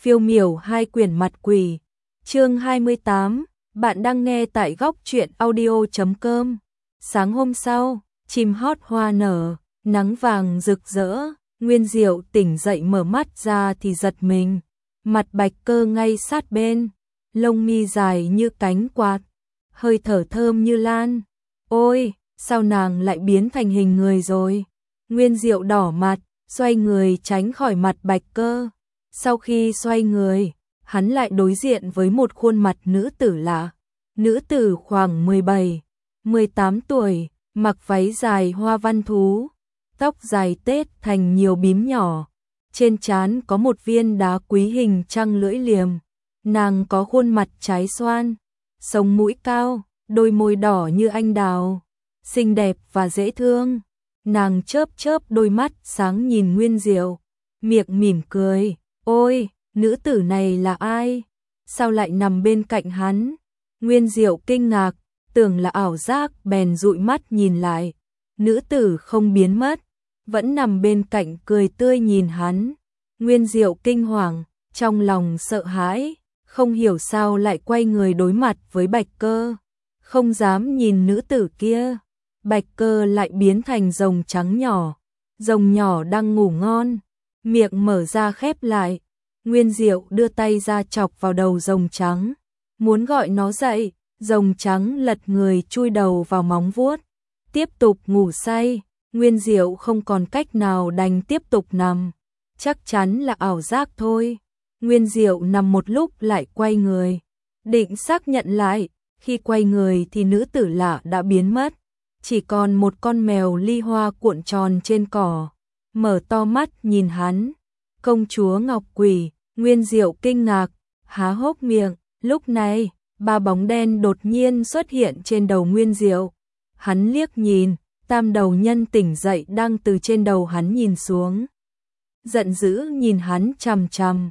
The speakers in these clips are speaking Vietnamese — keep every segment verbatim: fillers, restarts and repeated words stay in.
Phiêu miểu hai quyển mặt quỷ. Chương hai mươi tám, bạn đang nghe tại góc truyện audio chấm com. Sáng hôm sau, chim hót hoa nở, nắng vàng rực rỡ, Nguyên Diệu tỉnh dậy mở mắt ra thì giật mình. Mặt Bạch Cơ ngay sát bên, lông mi dài như cánh quạt, hơi thở thơm như lan. Ôi, sao nàng lại biến thành hình người rồi? Nguyên Diệu đỏ mặt, xoay người tránh khỏi mặt Bạch Cơ. Sau khi xoay người, hắn lại đối diện với một khuôn mặt nữ tử lạ. Nữ tử khoảng mười bảy, mười tám tuổi, mặc váy dài hoa văn thú, tóc dài tết thành nhiều bím nhỏ. Trên trán có một viên đá quý hình trăng lưỡi liềm. Nàng có khuôn mặt trái xoan, sống mũi cao, đôi môi đỏ như anh đào, xinh đẹp và dễ thương. Nàng chớp chớp đôi mắt sáng nhìn Nguyên Diệu, miệng mỉm cười. Ôi, nữ tử này là ai? Sao lại nằm bên cạnh hắn? Nguyên Diệu kinh ngạc, tưởng là ảo giác bèn dụi mắt nhìn lại. Nữ tử không biến mất, vẫn nằm bên cạnh cười tươi nhìn hắn. Nguyên Diệu kinh hoàng, trong lòng sợ hãi, không hiểu sao lại quay người đối mặt với Bạch Cơ. Không dám nhìn nữ tử kia. Bạch Cơ lại biến thành rồng trắng nhỏ. Rồng nhỏ đang ngủ ngon, miệng mở ra khép lại. Nguyên Diệu đưa tay ra chọc vào đầu rồng trắng, muốn gọi nó dậy. Rồng trắng lật người chui đầu vào móng vuốt, tiếp tục ngủ say. Nguyên Diệu không còn cách nào đành tiếp tục nằm. Chắc chắn là ảo giác thôi. Nguyên Diệu nằm một lúc lại quay người, định xác nhận lại. Khi quay người thì nữ tử lạ đã biến mất, chỉ còn một con mèo ly hoa cuộn tròn trên cỏ, mở to mắt nhìn hắn. Công chúa Ngọc Quỷ. Nguyên Diệu kinh ngạc, há hốc miệng. Lúc này, ba bóng đen đột nhiên xuất hiện trên đầu Nguyên Diệu. Hắn liếc nhìn, tam đầu nhân tỉnh dậy đang từ trên đầu hắn nhìn xuống. Giận dữ nhìn hắn chằm chằm.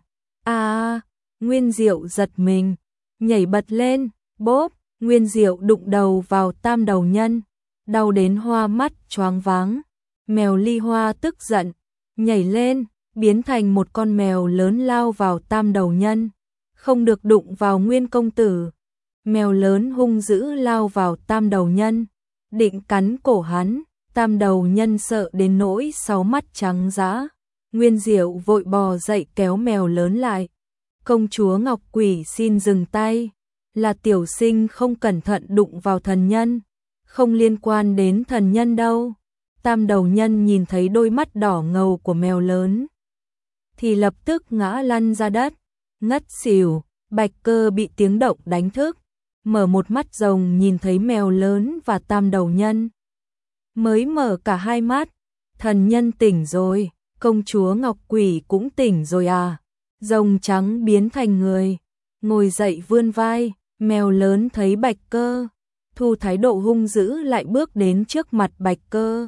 À, Nguyên Diệu giật mình, nhảy bật lên, bốp. Nguyên Diệu đụng đầu vào tam đầu nhân, đau đến hoa mắt choáng váng. Mèo ly hoa tức giận, nhảy lên, biến thành một con mèo lớn lao vào tam đầu nhân. Không được đụng vào Nguyên công tử. Mèo lớn hung dữ lao vào tam đầu nhân, định cắn cổ hắn. Tam đầu nhân sợ đến nỗi sáu mắt trắng dã. Nguyên Diệu vội bò dậy kéo mèo lớn lại. Công chúa Ngọc Quỷ xin dừng tay, là tiểu sinh không cẩn thận đụng vào thần nhân, không liên quan đến thần nhân đâu. Tam đầu nhân nhìn thấy đôi mắt đỏ ngầu của mèo lớn thì lập tức ngã lăn ra đất, ngất xỉu. Bạch Cơ bị tiếng động đánh thức, mở một mắt rồng nhìn thấy mèo lớn và tam đầu nhân. Mới mở cả hai mắt, thần nhân tỉnh rồi, công chúa Ngọc Quỷ cũng tỉnh rồi à. Rồng trắng biến thành người, ngồi dậy vươn vai. Mèo lớn thấy Bạch Cơ, thu thái độ hung dữ lại bước đến trước mặt Bạch Cơ.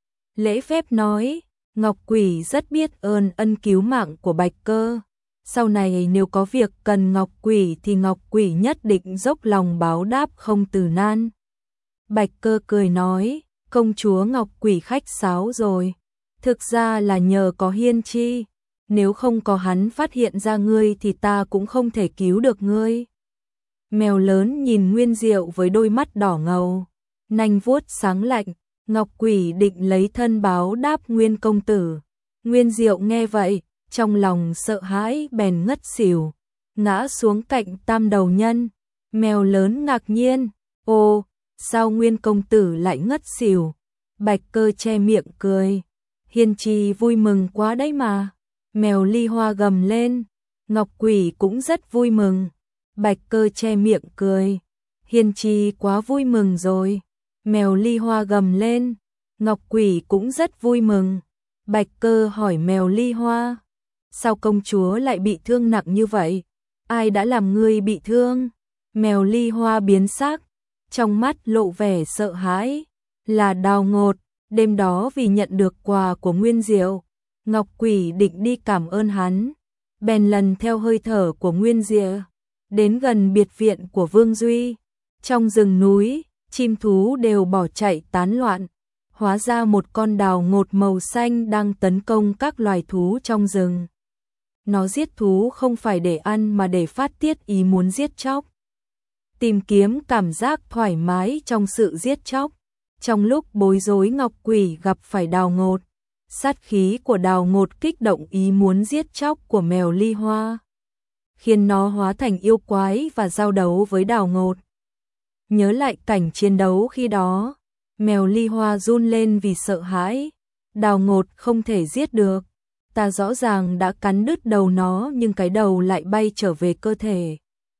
Lễ phép nói, Ngọc Quỷ rất biết ơn ân cứu mạng của Bạch Cơ. Sau này nếu có việc cần Ngọc Quỷ thì Ngọc Quỷ nhất định dốc lòng báo đáp không từ nan. Bạch Cơ cười nói, công chúa Ngọc Quỷ khách sáo rồi. Thực ra là nhờ có Hiên Chi, nếu không có hắn phát hiện ra ngươi thì ta cũng không thể cứu được ngươi. Mèo lớn nhìn Nguyên Diệu với đôi mắt đỏ ngầu, nanh vuốt sáng lạnh. Ngọc Quỷ định lấy thân báo đáp Nguyên công tử. Nguyên Diệu nghe vậy, trong lòng sợ hãi bèn ngất xỉu, ngã xuống cạnh tam đầu nhân. Mèo lớn ngạc nhiên, ô, sao Nguyên công tử lại ngất xỉu? Bạch Cơ che miệng cười, Hiên Chi vui mừng quá đấy mà. Mèo ly hoa gầm lên, Ngọc Quỷ cũng rất vui mừng. Bạch Cơ che miệng cười, Hiên Chi quá vui mừng rồi. Mèo ly hoa gầm lên, Ngọc Quỷ cũng rất vui mừng. Bạch Cơ hỏi mèo ly hoa, sao công chúa lại bị thương nặng như vậy? Ai đã làm ngươi bị thương? Mèo ly hoa biến sắc, trong mắt lộ vẻ sợ hãi. Là Đào Ngột. Đêm đó vì nhận được quà của Nguyên Diệu, Ngọc Quỷ định đi cảm ơn hắn, bèn lần theo hơi thở của Nguyên Diệu đến gần biệt viện của Vương Duy. Trong rừng núi, chim thú đều bỏ chạy tán loạn. Hóa ra một con Đào Ngột màu xanh đang tấn công các loài thú trong rừng. Nó giết thú không phải để ăn mà để phát tiết ý muốn giết chóc. Tìm kiếm cảm giác thoải mái trong sự giết chóc. Trong lúc bối rối Ngọc Quỷ gặp phải Đào Ngột, sát khí của Đào Ngột kích động ý muốn giết chóc của mèo Ly Hoa, khiến nó hóa thành yêu quái và giao đấu với Đào Ngột. Nhớ lại cảnh chiến đấu khi đó, mèo Ly Hoa run lên vì sợ hãi. Đào Ngột không thể giết được. Ta rõ ràng đã cắn đứt đầu nó nhưng cái đầu lại bay trở về cơ thể.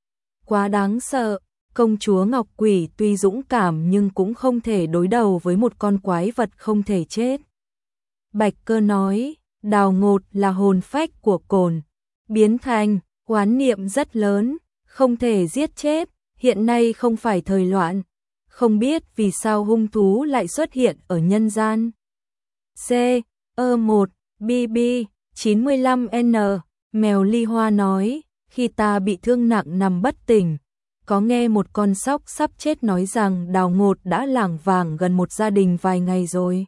Quá đáng sợ. Công chúa Ngọc Quỷ tuy dũng cảm nhưng cũng không thể đối đầu với một con quái vật không thể chết. Bạch Cơ nói, Đào Ngột là hồn phách của cồn, biến thành, oán niệm rất lớn, không thể giết chết, hiện nay không phải thời loạn, không biết vì sao hung thú lại xuất hiện ở nhân gian. C. E một B B chín mươi lăm N. Mèo Ly Hoa nói, khi ta bị thương nặng nằm bất tỉnh, có nghe một con sóc sắp chết nói rằng Đào Ngột đã lảng vảng gần một gia đình vài ngày rồi.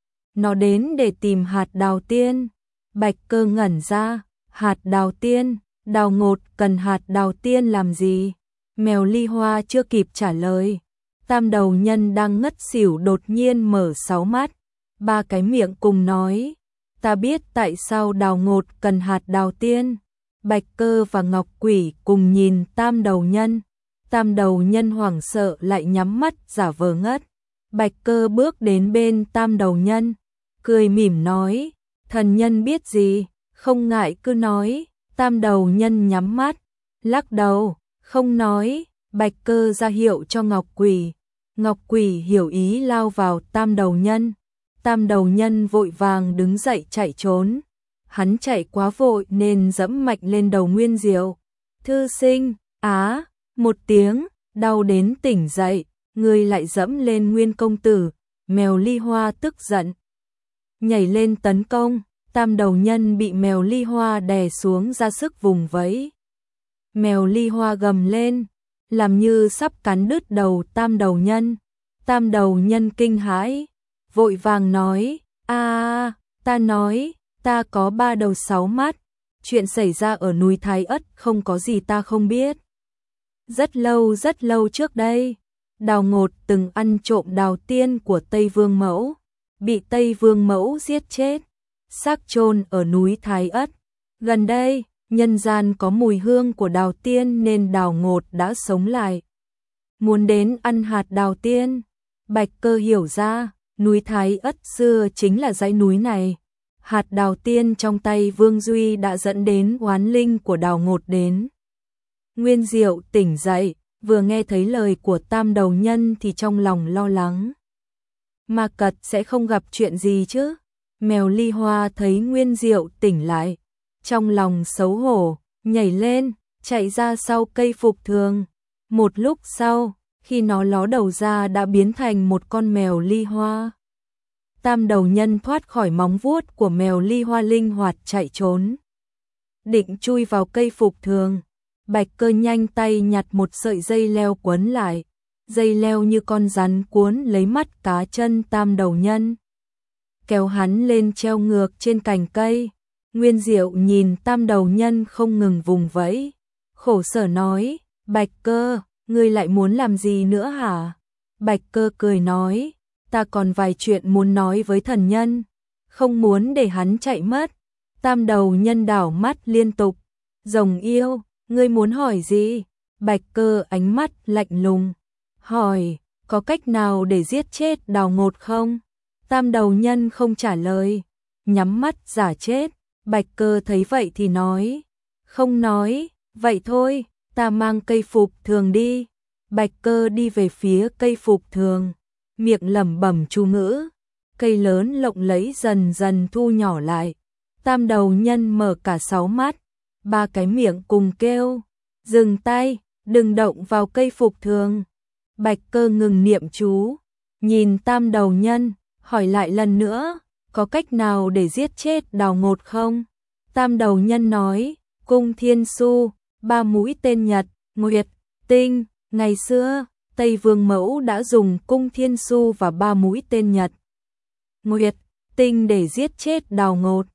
Nó đến để tìm hạt đào tiên. Bạch Cơ ngẩn ra, hạt đào tiên, Đào Ngột cần hạt đào tiên làm gì? Mèo Ly Hoa chưa kịp trả lời. Tam đầu nhân đang ngất xỉu đột nhiên mở sáu mắt, ba cái miệng cùng nói, ta biết tại sao Đào Ngột cần hạt đào tiên. Bạch Cơ và Ngọc Quỷ cùng nhìn tam đầu nhân. Tam đầu nhân hoảng sợ lại nhắm mắt giả vờ ngất. Bạch Cơ bước đến bên tam đầu nhân, cười mỉm nói, thần nhân biết gì, không ngại cứ nói. Tam đầu nhân nhắm mắt, lắc đầu, không nói. Bạch Cơ ra hiệu cho Ngọc Quỷ. Ngọc Quỷ hiểu ý lao vào tam đầu nhân. Tam đầu nhân vội vàng đứng dậy chạy trốn. Hắn chạy quá vội nên dẫm mạnh lên đầu Nguyên Diệu. Thư sinh, á, một tiếng, đau đến tỉnh dậy, người lại dẫm lên Nguyên công tử. Mèo Ly Hoa tức giận, nhảy lên tấn công. Tam đầu nhân bị mèo Ly Hoa đè xuống ra sức vùng vẫy. Mèo Ly Hoa gầm lên, làm như sắp cắn đứt đầu tam đầu nhân. Tam đầu nhân kinh hãi, vội vàng nói, a, ta nói, ta có ba đầu sáu mắt, chuyện xảy ra ở núi Thái Ất không có gì ta không biết. Rất lâu rất lâu trước đây, Đào Ngột từng ăn trộm đào tiên của Tây Vương Mẫu, bị Tây Vương Mẫu giết chết, xác chôn ở núi Thái Ất. Gần đây, nhân gian có mùi hương của đào tiên nên Đào Ngột đã sống lại, muốn đến ăn hạt đào tiên. Bạch Cơ hiểu ra, núi Thái Ất xưa chính là dãy núi này. Hạt đào tiên trong tay Vương Duy đã dẫn đến oán linh của Đào Ngột đến. Nguyên Diệu tỉnh dậy, vừa nghe thấy lời của tam đầu nhân thì trong lòng lo lắng. Ma Cật sẽ không gặp chuyện gì chứ? Mèo Ly Hoa thấy Nguyên Diệu tỉnh lại, trong lòng xấu hổ, nhảy lên, chạy ra sau cây phục thường. Một lúc sau, khi nó ló đầu ra đã biến thành một con mèo Ly Hoa. Tam đầu nhân thoát khỏi móng vuốt của mèo Ly Hoa linh hoạt chạy trốn, định chui vào cây phục thường. Bạch Cơ nhanh tay nhặt một sợi dây leo quấn lại, dây leo như con rắn cuốn lấy mắt cá chân tam đầu nhân, kéo hắn lên treo ngược trên cành cây. Nguyên Diệu nhìn tam đầu nhân không ngừng vùng vẫy, khổ sở nói, Bạch Cơ, ngươi lại muốn làm gì nữa hả? Bạch Cơ cười nói, ta còn vài chuyện muốn nói với thần nhân, không muốn để hắn chạy mất. Tam đầu nhân đảo mắt liên tục, rồng yêu, ngươi muốn hỏi gì? Bạch Cơ ánh mắt lạnh lùng, hỏi, có cách nào để giết chết Đào Ngột không? Tam đầu nhân không trả lời, nhắm mắt giả chết. Bạch Cơ thấy vậy thì nói, không nói, vậy thôi, ta mang cây phục thường đi. Bạch Cơ đi về phía cây phục thường, miệng lẩm bẩm chú ngữ, cây lớn lộng lẫy dần dần thu nhỏ lại. Tam đầu nhân mở cả sáu mắt, ba cái miệng cùng kêu, dừng tay, đừng động vào cây phục thường. Bạch Cơ ngừng niệm chú, nhìn tam đầu nhân, hỏi lại lần nữa, có cách nào để giết chết Đào Ngột không? Tam đầu nhân nói, cung thiên su, ba mũi tên nhật, nguyệt, tinh. Ngày xưa, Tây Vương Mẫu đã dùng cung thiên su và ba mũi tên nhật, nguyệt, tinh để giết chết Đào Ngột.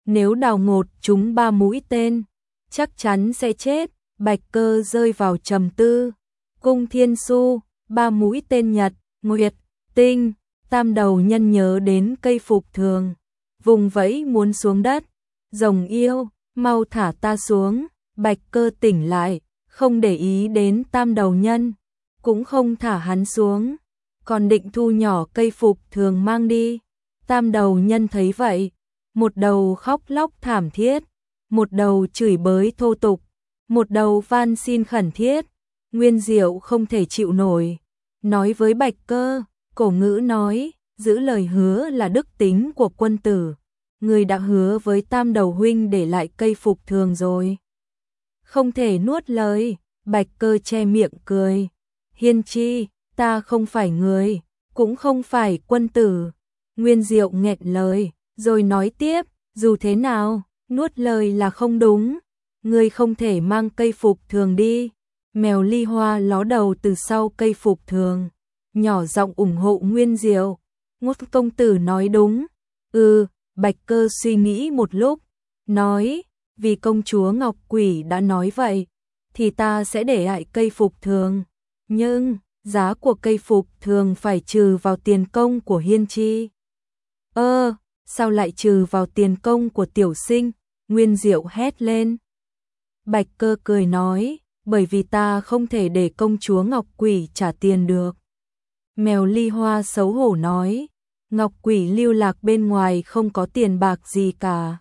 nếu đào ngột trúng ba mũi tên, chắc chắn sẽ chết. Bạch Cơ rơi vào trầm tư. Cung Thiên Su, ba mũi tên nhật, nguyệt, tinh, tam đầu nhân nhớ đến cây phục thường, vùng vẫy muốn xuống đất. Rồng yêu, mau thả ta xuống. Bạch Cơ tỉnh lại, không để ý đến tam đầu nhân, cũng không thả hắn xuống, còn định thu nhỏ cây phục thường mang đi. Tam đầu nhân thấy vậy, một đầu khóc lóc thảm thiết, một đầu chửi bới thô tục, một đầu van xin khẩn thiết. Nguyên Diệu không thể chịu nổi, nói với Bạch Cơ, cổ ngữ nói, giữ lời hứa là đức tính của quân tử. Người đã hứa với tam đầu huynh để lại cây phục thường rồi, không thể nuốt lời. Bạch Cơ che miệng cười. Hiên Chi, ta không phải người, cũng không phải quân tử. Nguyên Diệu nghẹn lời, rồi nói tiếp, dù thế nào, nuốt lời là không đúng. Ngươi không thể mang cây phục thường đi. Mèo Ly Hoa ló đầu từ sau cây phục thường, nhỏ giọng ủng hộ Nguyên Diệu. Ngốt công tử nói đúng. Ừ, Bạch Cơ suy nghĩ một lúc, nói, vì công chúa Ngọc Quỷ đã nói vậy, thì ta sẽ để lại cây phục thường. Nhưng, giá của cây phục thường phải trừ vào tiền công của Hiên Chi. Ơ, sao lại trừ vào tiền công của tiểu sinh? Nguyên Diệu hét lên. Bạch Cơ cười nói, bởi vì ta không thể để công chúa Ngọc Quỷ trả tiền được. Mèo Ly Hoa xấu hổ nói, Ngọc Quỷ lưu lạc bên ngoài không có tiền bạc gì cả.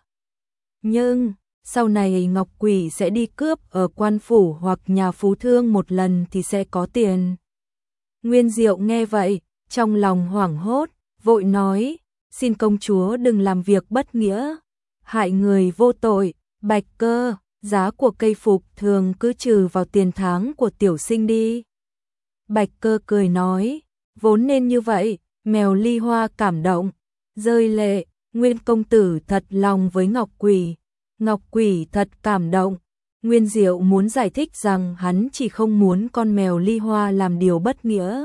Nhưng, sau này Ngọc Quỷ sẽ đi cướp ở quan phủ hoặc nhà phú thương một lần thì sẽ có tiền. Nguyên Diệu nghe vậy, trong lòng hoảng hốt, vội nói, xin công chúa đừng làm việc bất nghĩa, hại người vô tội. Bạch Cơ, giá của cây phục thường cứ trừ vào tiền tháng của tiểu sinh đi. Bạch Cơ cười nói, vốn nên như vậy. Mèo Ly Hoa cảm động, rơi lệ. Nguyên công tử thật lòng với Ngọc Quỷ. Ngọc Quỷ thật cảm động. Nguyên Diệu muốn giải thích rằng hắn chỉ không muốn con mèo Ly Hoa làm điều bất nghĩa,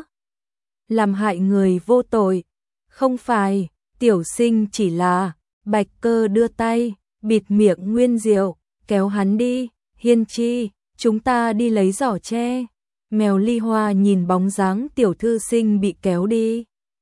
làm hại người vô tội. Không phải, tiểu sinh chỉ là... Bạch Cơ đưa tay, bịt miệng Nguyên Diệu, kéo hắn đi. Hiên Chi, chúng ta đi lấy giỏ tre. Mèo Ly Hoa nhìn bóng dáng tiểu thư sinh bị kéo đi,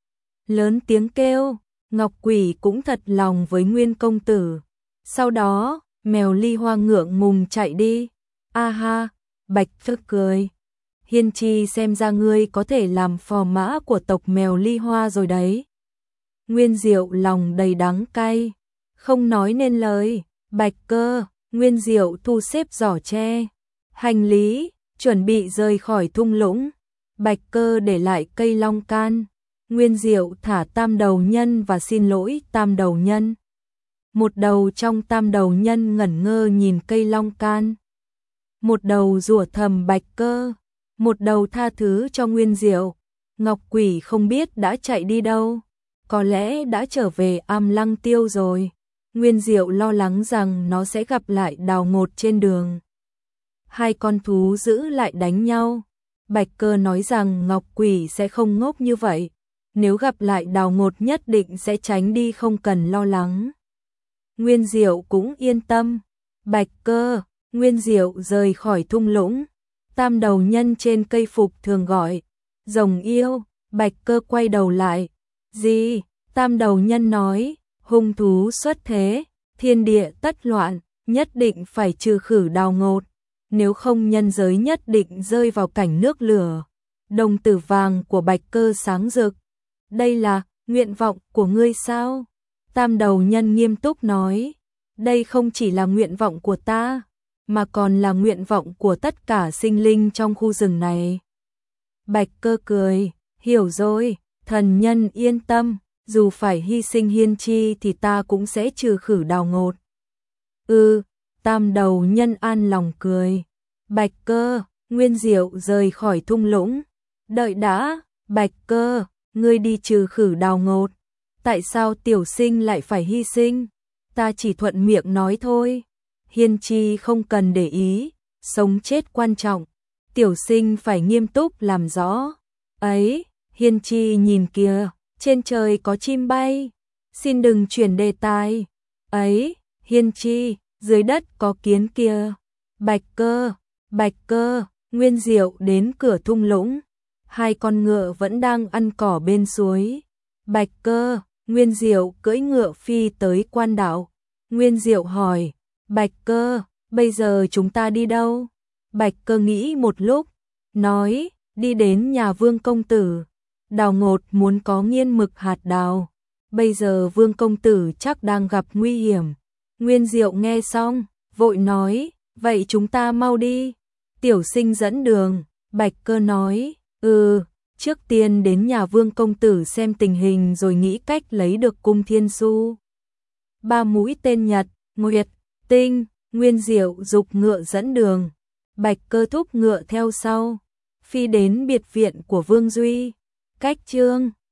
lớn tiếng kêu. Ngọc Quỷ cũng thật lòng với Nguyên công tử. Sau đó, mèo Ly Hoa ngượng ngùng chạy đi. A ha, Bạch Cơ cười. Hiên Chi xem ra ngươi có thể làm phò mã của tộc mèo Ly Hoa rồi đấy. Nguyên Diệu lòng đầy đắng cay, không nói nên lời. Bạch Cơ, Nguyên Diệu thu xếp giỏ tre, hành lý, chuẩn bị rời khỏi thung lũng. Bạch Cơ để lại cây long can. Nguyên Diệu thả tam đầu nhân và xin lỗi tam đầu nhân. Một đầu trong tam đầu nhân ngẩn ngơ nhìn cây long can, một đầu rủa thầm Bạch Cơ, một đầu tha thứ cho Nguyên Diệu. Ngọc Quỷ không biết đã chạy đi đâu, có lẽ đã trở về Am Lăng Tiêu rồi. Nguyên Diệu lo lắng rằng nó sẽ gặp lại Đào Ngột trên đường, hai con thú dữ lại đánh nhau. Bạch Cơ nói rằng Ngọc Quỷ sẽ không ngốc như vậy, nếu gặp lại Đào Ngột nhất định sẽ tránh đi, không cần lo lắng. Nguyên Diệu cũng yên tâm. Bạch Cơ, Nguyên Diệu rời khỏi thung lũng. Tam đầu nhân trên cây phục thường gọi, rồng yêu. Bạch Cơ quay đầu lại. Gì? Tam đầu nhân nói, hung thú xuất thế, thiên địa tất loạn, nhất định phải trừ khử Đào Ngột, nếu không nhân giới nhất định rơi vào cảnh nước lửa. Đồng tử vàng của Bạch Cơ sáng rực. Đây là nguyện vọng của ngươi sao? Tam đầu nhân nghiêm túc nói, đây không chỉ là nguyện vọng của ta, mà còn là nguyện vọng của tất cả sinh linh trong khu rừng này. Bạch Cơ cười, hiểu rồi, thần nhân yên tâm, dù phải hy sinh Hiên Chi thì ta cũng sẽ trừ khử Đào Ngột. Ừ, tam đầu nhân an lòng cười. Bạch Cơ, Nguyên Diệu rời khỏi thung lũng. Đợi đã, Bạch Cơ, ngươi đi trừ khử Đào Ngột, tại sao tiểu sinh lại phải hy sinh? Ta chỉ thuận miệng nói thôi. Hiên Chi không cần để ý, sống chết quan trọng, tiểu sinh phải nghiêm túc làm rõ. Ấy, Hiên Chi nhìn kìa, trên trời có chim bay, xin đừng chuyển đề tài. Ấy, Hiên Chi, dưới đất có kiến kia. Bạch Cơ, Bạch Cơ, Nguyên Diệu đến cửa thung lũng. Hai con ngựa vẫn đang ăn cỏ bên suối. Bạch Cơ, Nguyên Diệu cưỡi ngựa phi tới quan đạo. Nguyên Diệu hỏi, Bạch Cơ, bây giờ chúng ta đi đâu? Bạch Cơ nghĩ một lúc, nói, đi đến nhà Vương công tử. Đào Ngột muốn có nghiên mực hạt đào. Bây giờ Vương công tử chắc đang gặp nguy hiểm. Nguyên Diệu nghe xong, vội nói, vậy chúng ta mau đi. Tiểu Sinh dẫn đường. Bạch Cơ nói, ừ, trước tiên đến nhà Vương công tử xem tình hình rồi nghĩ cách lấy được cung thiên su. Ba mũi tên Nhật, Nguyệt, Tinh. Nguyên Diệu giục ngựa dẫn đường. Bạch Cơ thúc ngựa theo sau, phi đến biệt viện của Vương Duy. Cách chương